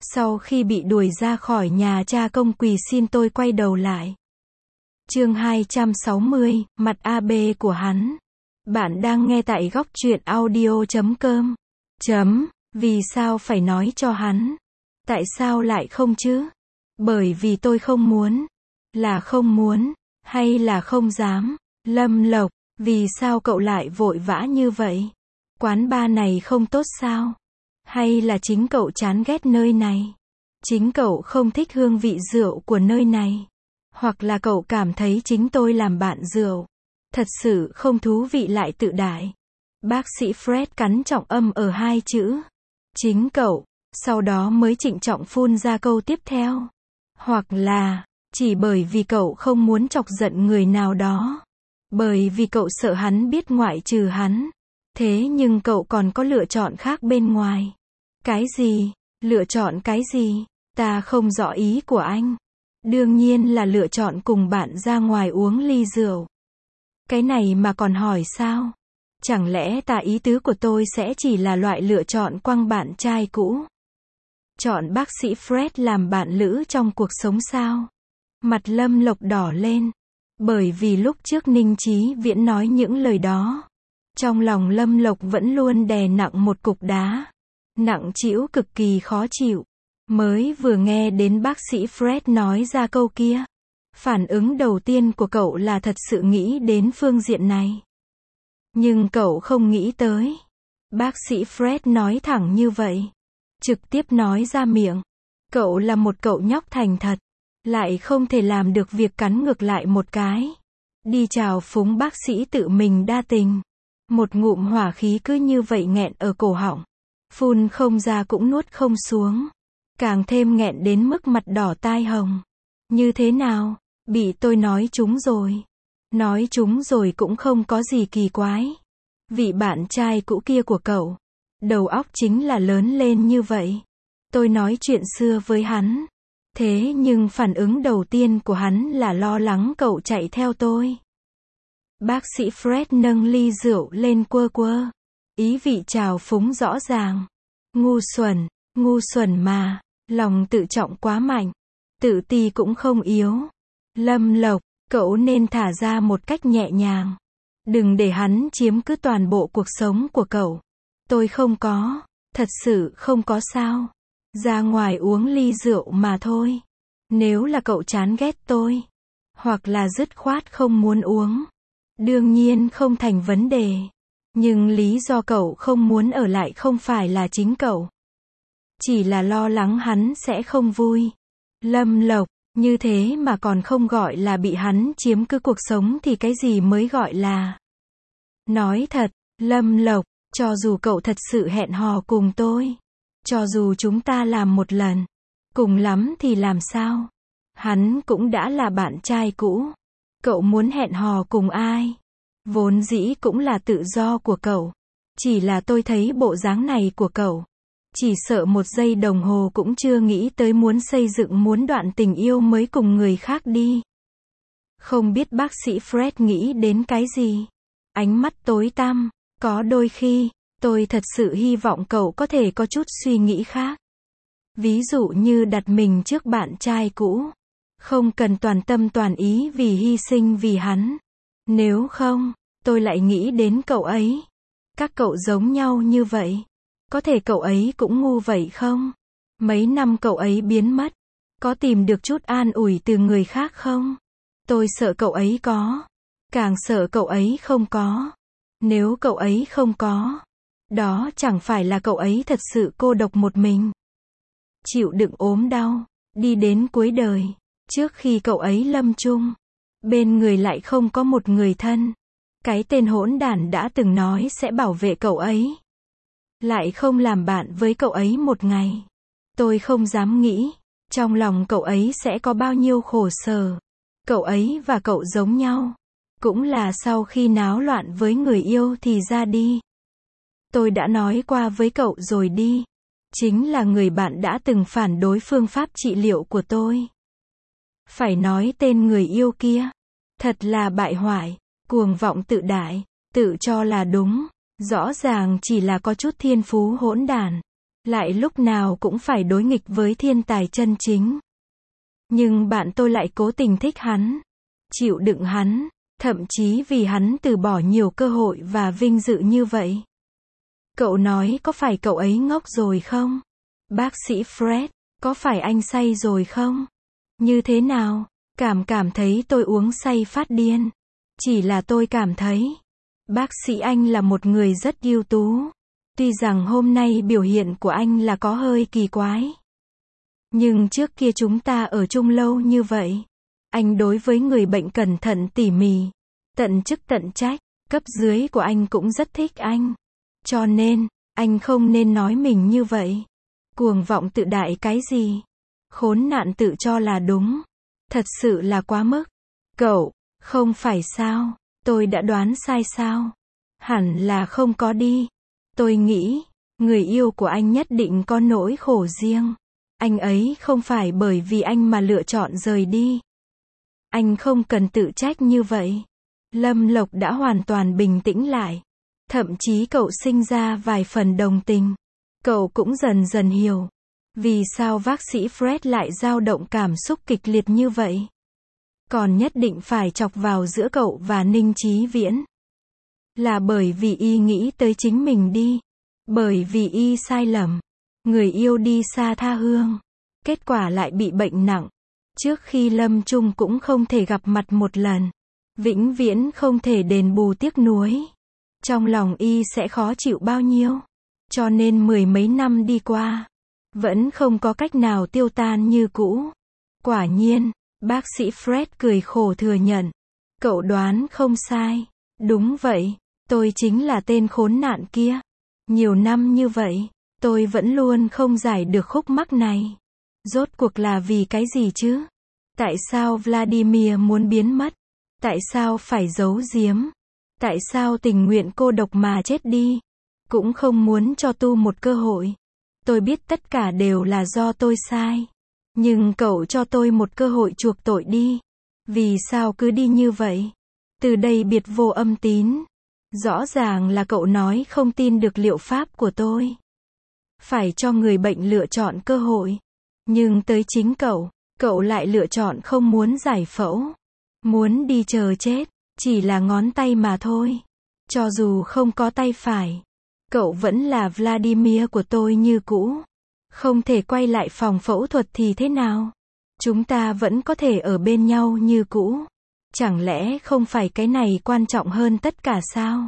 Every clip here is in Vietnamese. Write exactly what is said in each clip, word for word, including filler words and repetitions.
Sau khi bị đuổi ra khỏi nhà, cha công quỳ xin tôi quay đầu lại. Chương hai trăm sáu mươi, mặt a bê của hắn. Bạn đang nghe tại góc truyện audio chấm com. Chấm, vì sao phải nói cho hắn? Tại sao lại không chứ? Bởi vì tôi không muốn. Là không muốn, hay là không dám? Lâm Lộc, vì sao cậu lại vội vã như vậy? Quán bar này không tốt sao? Hay là chính cậu chán ghét nơi này? Chính cậu không thích hương vị rượu của nơi này? Hoặc là cậu cảm thấy chính tôi làm bạn rượu thật sự không thú vị lại tự đại? Bác sĩ Fred cắn trọng âm ở hai chữ chính cậu, sau đó mới trịnh trọng phun ra câu tiếp theo. Hoặc là, chỉ bởi vì cậu không muốn chọc giận người nào đó. Bởi vì cậu sợ hắn biết ngoại trừ hắn. Thế nhưng cậu còn có lựa chọn khác bên ngoài. Cái gì? Lựa chọn cái gì? Ta không rõ ý của anh. Đương nhiên là lựa chọn cùng bạn ra ngoài uống ly rượu. Cái này mà còn hỏi sao? Chẳng lẽ ta ý tứ của tôi sẽ chỉ là loại lựa chọn quăng bạn trai cũ? Chọn bác sĩ Fred làm bạn lữ trong cuộc sống sao? Mặt Lâm Lộc đỏ lên. Bởi vì lúc trước Ninh Chí Viễn nói những lời đó, trong lòng Lâm Lộc vẫn luôn đè nặng một cục đá. Nặng trĩu cực kỳ khó chịu. Mới vừa nghe đến bác sĩ Fred nói ra câu kia, phản ứng đầu tiên của cậu là thật sự nghĩ đến phương diện này. Nhưng cậu không nghĩ tới. Bác sĩ Fred nói thẳng như vậy. Trực tiếp nói ra miệng. Cậu là một cậu nhóc thành thật. Lại không thể làm được việc cắn ngược lại một cái. Đi chào phúng bác sĩ tự mình đa tình. Một ngụm hỏa khí cứ như vậy nghẹn ở cổ họng. Phun không ra cũng nuốt không xuống. Càng thêm nghẹn đến mức mặt đỏ tai hồng. Như thế nào? Bị tôi nói trúng rồi. Nói trúng rồi cũng không có gì kỳ quái. Vị bạn trai cũ kia của cậu, đầu óc chính là lớn lên như vậy. Tôi nói chuyện xưa với hắn. Thế nhưng phản ứng đầu tiên của hắn là lo lắng cậu chạy theo tôi. Bác sĩ Fred nâng ly rượu lên quơ quơ. Ý vị trào phúng rõ ràng. Ngu xuẩn, ngu xuẩn mà. Lòng tự trọng quá mạnh. Tự ti cũng không yếu. Lâm Lộc, cậu nên thả ra một cách nhẹ nhàng. Đừng để hắn chiếm cứ toàn bộ cuộc sống của cậu. Tôi không có, thật sự không có sao. Ra ngoài uống ly rượu mà thôi. Nếu là cậu chán ghét tôi, hoặc là dứt khoát không muốn uống, đương nhiên không thành vấn đề. Nhưng lý do cậu không muốn ở lại không phải là chính cậu. Chỉ là lo lắng hắn sẽ không vui. Lâm Lộc, như thế mà còn không gọi là bị hắn chiếm cứ cuộc sống thì cái gì mới gọi là? Nói thật, Lâm Lộc, cho dù cậu thật sự hẹn hò cùng tôi, cho dù chúng ta làm một lần, cùng lắm thì làm sao? Hắn cũng đã là bạn trai cũ. Cậu muốn hẹn hò cùng ai? Vốn dĩ cũng là tự do của cậu. Chỉ là tôi thấy bộ dáng này của cậu, chỉ sợ một giây đồng hồ cũng chưa nghĩ tới muốn xây dựng muốn đoạn tình yêu mới cùng người khác đi. Không biết bác sĩ Fred nghĩ đến cái gì? Ánh mắt tối tăm. Có đôi khi, tôi thật sự hy vọng cậu có thể có chút suy nghĩ khác. Ví dụ như đặt mình trước bạn trai cũ. Không cần toàn tâm toàn ý vì hy sinh vì hắn. Nếu không, tôi lại nghĩ đến cậu ấy. Các cậu giống nhau như vậy. Có thể cậu ấy cũng ngu vậy không? Mấy năm cậu ấy biến mất. Có tìm được chút an ủi từ người khác không? Tôi sợ cậu ấy có. Càng sợ cậu ấy không có. Nếu cậu ấy không có, đó chẳng phải là cậu ấy thật sự cô độc một mình. Chịu đựng ốm đau, đi đến cuối đời. Trước khi cậu ấy lâm chung, bên người lại không có một người thân. Cái tên hỗn đản đã từng nói sẽ bảo vệ cậu ấy, lại không làm bạn với cậu ấy một ngày. Tôi không dám nghĩ, trong lòng cậu ấy sẽ có bao nhiêu khổ sở. Cậu ấy và cậu giống nhau. Cũng là sau khi náo loạn với người yêu thì ra đi. Tôi đã nói qua với cậu rồi đi. Chính là người bạn đã từng phản đối phương pháp trị liệu của tôi. Phải nói tên người yêu kia. Thật là bại hoại, cuồng vọng tự đại, tự cho là đúng. Rõ ràng chỉ là có chút thiên phú hỗn đản. lại lúc nào cũng phải đối nghịch với thiên tài chân chính. Nhưng bạn tôi lại cố tình thích hắn, chịu đựng hắn, thậm chí vì hắn từ bỏ nhiều cơ hội và vinh dự như vậy. Cậu nói có phải cậu ấy ngốc rồi không? Bác sĩ Fred, có phải anh say rồi không? Như thế nào? Cảm cảm thấy tôi uống say phát điên. Chỉ là tôi cảm thấy, bác sĩ anh là một người rất ưu tú. Tuy rằng hôm nay biểu hiện của anh là có hơi kỳ quái. Nhưng trước kia chúng ta ở chung lâu như vậy. Anh đối với người bệnh cẩn thận tỉ mỉ, tận chức tận trách, cấp dưới của anh cũng rất thích anh. Cho nên, anh không nên nói mình như vậy. Cuồng vọng tự đại cái gì? Khốn nạn tự cho là đúng. Thật sự là quá mức. Cậu, không phải sao? Tôi đã đoán sai sao? Hẳn là không có đi. Tôi nghĩ, người yêu của anh nhất định có nỗi khổ riêng. Anh ấy không phải bởi vì anh mà lựa chọn rời đi. Anh không cần tự trách như vậy. Lâm Lộc đã hoàn toàn bình tĩnh lại. Thậm chí cậu sinh ra vài phần đồng tình. Cậu cũng dần dần hiểu. Vì sao bác sĩ Fred lại dao động cảm xúc kịch liệt như vậy? Còn nhất định phải chọc vào giữa cậu và Ninh Chí Viễn. Là bởi vì y nghĩ tới chính mình đi. Bởi vì y sai lầm. Người yêu đi xa tha hương. Kết quả lại bị bệnh nặng. Trước khi lâm chung cũng không thể gặp mặt một lần. Vĩnh viễn không thể đền bù tiếc nuối. Trong lòng y sẽ khó chịu bao nhiêu. Cho nên mười mấy năm đi qua, vẫn không có cách nào tiêu tan như cũ. Quả nhiên, bác sĩ Fred cười khổ thừa nhận. Cậu đoán không sai. Đúng vậy, tôi chính là tên khốn nạn kia. Nhiều năm như vậy, tôi vẫn luôn không giải được khúc mắc này. Rốt cuộc là vì cái gì chứ? Tại sao Vladimir muốn biến mất? Tại sao phải giấu giếm? Tại sao tình nguyện cô độc mà chết đi? Cũng không muốn cho tu một cơ hội. Tôi biết tất cả đều là do tôi sai. Nhưng cậu cho tôi một cơ hội chuộc tội đi. Vì sao cứ đi như vậy? Từ đây biệt vô âm tín. Rõ ràng là cậu nói không tin được liệu pháp của tôi. Phải cho người bệnh lựa chọn cơ hội. Nhưng tới chính cậu, cậu lại lựa chọn không muốn giải phẫu. Muốn đi chờ chết, chỉ là ngón tay mà thôi. Cho dù không có tay phải, cậu vẫn là Vladimir của tôi như cũ. Không thể quay lại phòng phẫu thuật thì thế nào? Chúng ta vẫn có thể ở bên nhau như cũ. Chẳng lẽ không phải cái này quan trọng hơn tất cả sao?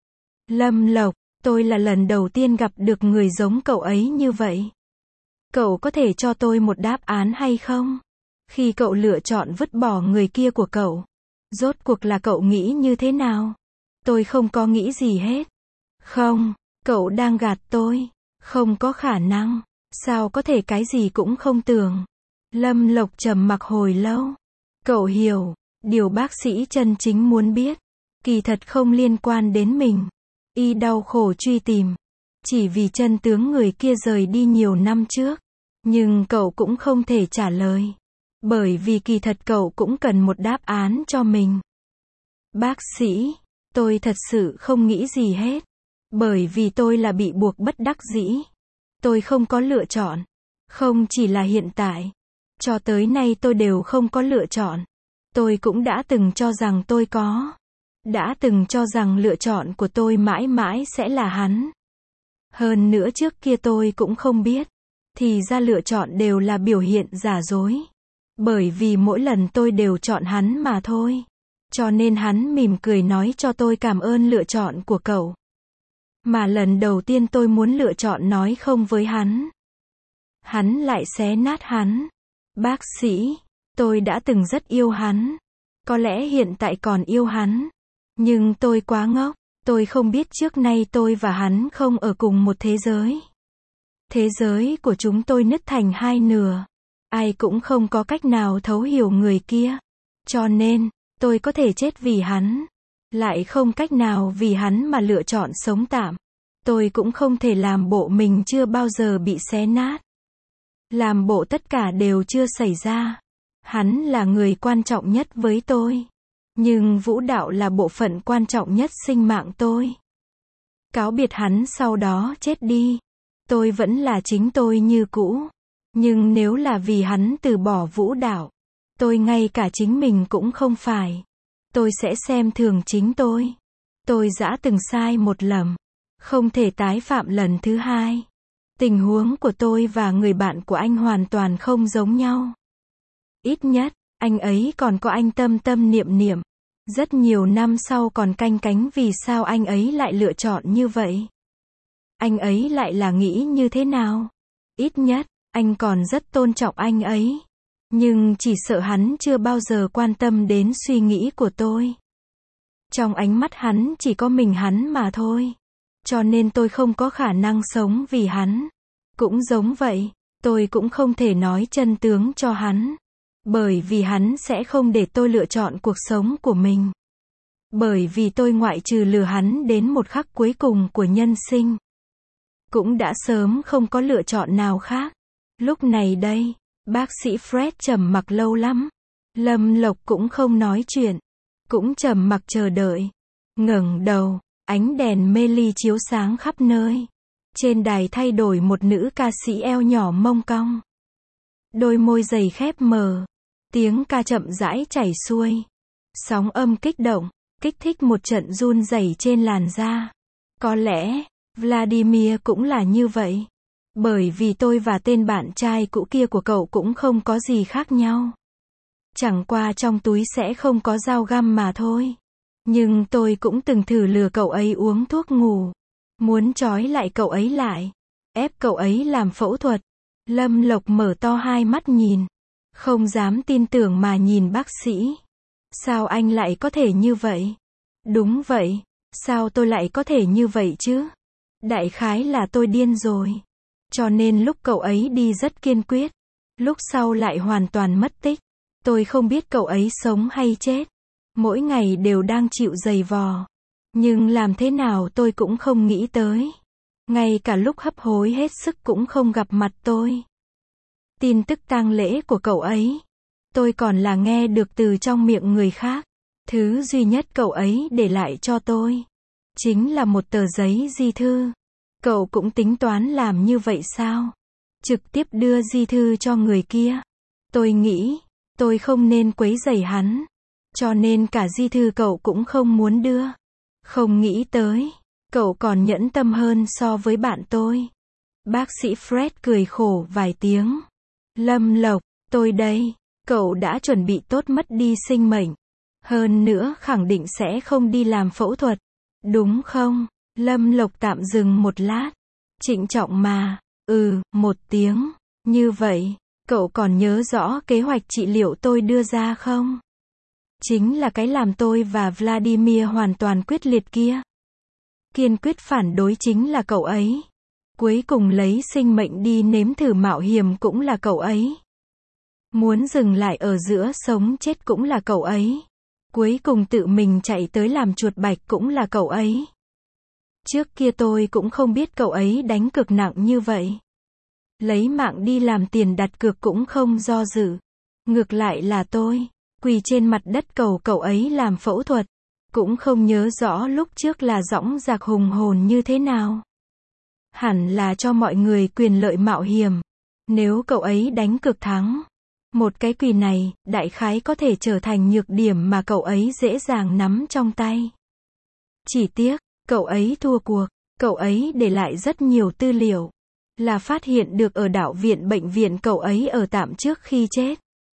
Lâm Lộc, tôi là lần đầu tiên gặp được người giống cậu ấy như vậy. Cậu có thể cho tôi một đáp án hay không? Khi cậu lựa chọn vứt bỏ người kia của cậu, rốt cuộc là cậu nghĩ như thế nào? Tôi không có nghĩ gì hết. Không, cậu đang gạt tôi. Không có khả năng. Sao có thể cái gì cũng không tưởng? Lâm Lộc trầm mặc hồi lâu. Cậu hiểu, điều bác sĩ chân chính muốn biết, kỳ thật không liên quan đến mình. Y đau khổ truy tìm, chỉ vì chân tướng người kia rời đi nhiều năm trước. Nhưng cậu cũng không thể trả lời. Bởi vì kỳ thật cậu cũng cần một đáp án cho mình. Bác sĩ, tôi thật sự không nghĩ gì hết. Bởi vì tôi là bị buộc bất đắc dĩ. Tôi không có lựa chọn. Không chỉ là hiện tại. Cho tới nay tôi đều không có lựa chọn. Tôi cũng đã từng cho rằng tôi có. Đã từng cho rằng lựa chọn của tôi mãi mãi sẽ là hắn. Hơn nữa trước kia tôi cũng không biết. Thì ra lựa chọn đều là biểu hiện giả dối. Bởi vì mỗi lần tôi đều chọn hắn mà thôi. Cho nên hắn mỉm cười nói cho tôi cảm ơn lựa chọn của cậu. Mà lần đầu tiên tôi muốn lựa chọn nói không với hắn. Hắn lại xé nát hắn. Bác sĩ, tôi đã từng rất yêu hắn. Có lẽ hiện tại còn yêu hắn. Nhưng tôi quá ngốc. Tôi không biết trước nay tôi và hắn không ở cùng một thế giới. Thế giới của chúng tôi nứt thành hai nửa. Ai cũng không có cách nào thấu hiểu người kia. Cho nên, tôi có thể chết vì hắn. Lại không cách nào vì hắn mà lựa chọn sống tạm. Tôi cũng không thể làm bộ mình chưa bao giờ bị xé nát. Làm bộ tất cả đều chưa xảy ra. Hắn là người quan trọng nhất với tôi. Nhưng vũ đạo là bộ phận quan trọng nhất sinh mạng tôi. Cáo biệt hắn sau đó chết đi. tôi vẫn là chính tôi như cũ. Nhưng nếu là vì hắn từ bỏ vũ đạo, tôi ngay cả chính mình cũng không phải. Tôi sẽ xem thường chính tôi. Tôi đã từng sai một lầm, không thể tái phạm lần thứ hai. Tình huống của tôi và người bạn của anh hoàn toàn không giống nhau. Ít nhất, anh ấy còn có anh tâm tâm niệm niệm. Rất nhiều năm sau còn canh cánh vì sao anh ấy lại lựa chọn như vậy. Anh ấy lại là nghĩ như thế nào? Ít nhất, anh còn rất tôn trọng anh ấy. Nhưng chỉ sợ hắn chưa bao giờ quan tâm đến suy nghĩ của tôi. Trong ánh mắt hắn chỉ có mình hắn mà thôi. Cho nên tôi không có khả năng sống vì hắn. Cũng giống vậy, tôi cũng không thể nói chân tướng cho hắn. Bởi vì hắn sẽ không để tôi lựa chọn cuộc sống của mình. Bởi vì tôi ngoại trừ lừa hắn đến một khắc cuối cùng của nhân sinh, cũng đã sớm không có lựa chọn nào khác. Lúc này đây, bác sĩ Fred trầm mặc lâu lắm. Lâm Lộc cũng không nói chuyện, cũng trầm mặc chờ đợi. Ngẩng đầu, ánh đèn mê ly chiếu sáng khắp nơi. Trên đài thay đổi một nữ ca sĩ eo nhỏ mông cong. Đôi môi dày khép mờ, tiếng ca chậm rãi chảy xuôi. Sóng âm kích động, kích thích một trận run rẩy trên làn da. Có lẽ, Vladimir cũng là như vậy. Bởi vì tôi và tên bạn trai cũ kia của cậu cũng không có gì khác nhau. Chẳng qua trong túi sẽ không có dao găm mà thôi. Nhưng tôi cũng từng thử lừa cậu ấy uống thuốc ngủ. Muốn trói lại cậu ấy lại. Ép cậu ấy làm phẫu thuật. Lâm Lộc mở to hai mắt nhìn. Không dám tin tưởng mà nhìn bác sĩ. Sao anh lại có thể như vậy? Đúng vậy. Sao tôi lại có thể như vậy chứ? Đại khái là tôi điên rồi. Cho nên lúc cậu ấy đi rất kiên quyết. Lúc sau lại hoàn toàn mất tích. Tôi không biết cậu ấy sống hay chết. Mỗi ngày đều đang chịu giày vò. Nhưng làm thế nào tôi cũng không nghĩ tới. Ngay cả lúc hấp hối hết sức cũng không gặp mặt tôi. Tin tức tang lễ của cậu ấy, tôi còn là nghe được từ trong miệng người khác. Thứ duy nhất cậu ấy để lại cho tôi, chính là một tờ giấy di thư. Cậu cũng tính toán làm như vậy sao? Trực tiếp đưa di thư cho người kia. Tôi nghĩ, tôi không nên quấy rầy hắn. Cho nên cả di thư cậu cũng không muốn đưa. Không nghĩ tới, cậu còn nhẫn tâm hơn so với bạn tôi. Bác sĩ Fred cười khổ vài tiếng. Lâm Lộc, tôi đây, cậu đã chuẩn bị tốt mất đi sinh mệnh. Hơn nữa khẳng định sẽ không đi làm phẫu thuật. Đúng không? Lâm Lộc tạm dừng một lát. Trịnh trọng mà, ừ, một tiếng. Như vậy, cậu còn nhớ rõ kế hoạch trị liệu tôi đưa ra không? Chính là cái làm tôi và Vladimir hoàn toàn quyết liệt kia. Kiên quyết phản đối chính là cậu ấy. Cuối cùng lấy sinh mệnh đi nếm thử mạo hiểm cũng là cậu ấy. Muốn dừng lại ở giữa sống chết cũng là cậu ấy. Cuối cùng tự mình chạy tới làm chuột bạch cũng là cậu ấy. Trước kia tôi cũng không biết cậu ấy đánh cược nặng như vậy. Lấy mạng đi làm tiền đặt cược cũng không do dự. Ngược lại là tôi, quỳ trên mặt đất cầu cậu ấy làm phẫu thuật. Cũng không nhớ rõ lúc trước là dõng dạc hùng hồn như thế nào. Hẳn là cho mọi người quyền lợi mạo hiểm. Nếu cậu ấy đánh cược thắng, một cái quỳ này, đại khái có thể trở thành nhược điểm mà cậu ấy dễ dàng nắm trong tay. Chỉ tiếc, cậu ấy thua cuộc, cậu ấy để lại rất nhiều tư liệu. Là phát hiện được ở đạo viện bệnh viện cậu ấy ở tạm trước khi chết.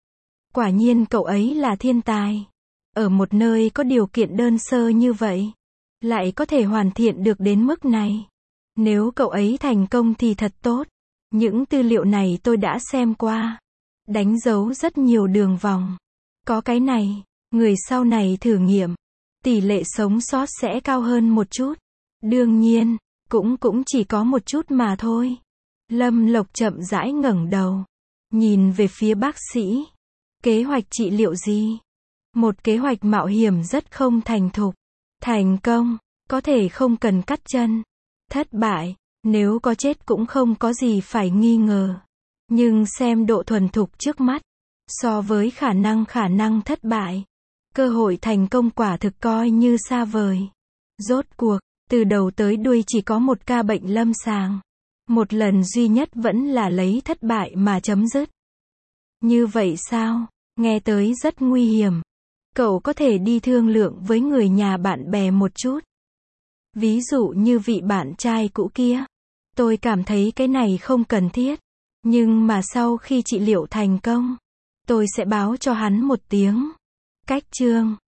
Quả nhiên cậu ấy là thiên tài. Ở một nơi có điều kiện đơn sơ như vậy, lại có thể hoàn thiện được đến mức này. Nếu cậu ấy thành công thì thật tốt. Những tư liệu này tôi đã xem qua. Đánh dấu rất nhiều đường vòng. Có cái này, người sau này thử nghiệm, tỷ lệ sống sót sẽ cao hơn một chút. Đương nhiên, cũng cũng chỉ có một chút mà thôi. Lâm Lộc chậm rãi ngẩng đầu, nhìn về phía bác sĩ. Kế hoạch trị liệu gì? Một kế hoạch mạo hiểm rất không thành thục. Thành công, có thể không cần cắt chân. Thất bại, nếu có chết cũng không có gì phải nghi ngờ. Nhưng xem độ thuần thục trước mắt, so với khả năng khả năng thất bại, cơ hội thành công quả thực coi như xa vời. Rốt cuộc, từ đầu tới đuôi chỉ có một ca bệnh lâm sàng. Một lần duy nhất vẫn là lấy thất bại mà chấm dứt. Như vậy sao? Nghe tới rất nguy hiểm. Cậu có thể đi thương lượng với người nhà bạn bè một chút. Ví dụ như vị bạn trai cũ kia. Tôi cảm thấy cái này không cần thiết. Nhưng mà sau khi trị liệu thành công, tôi sẽ báo cho hắn một tiếng. Cách chương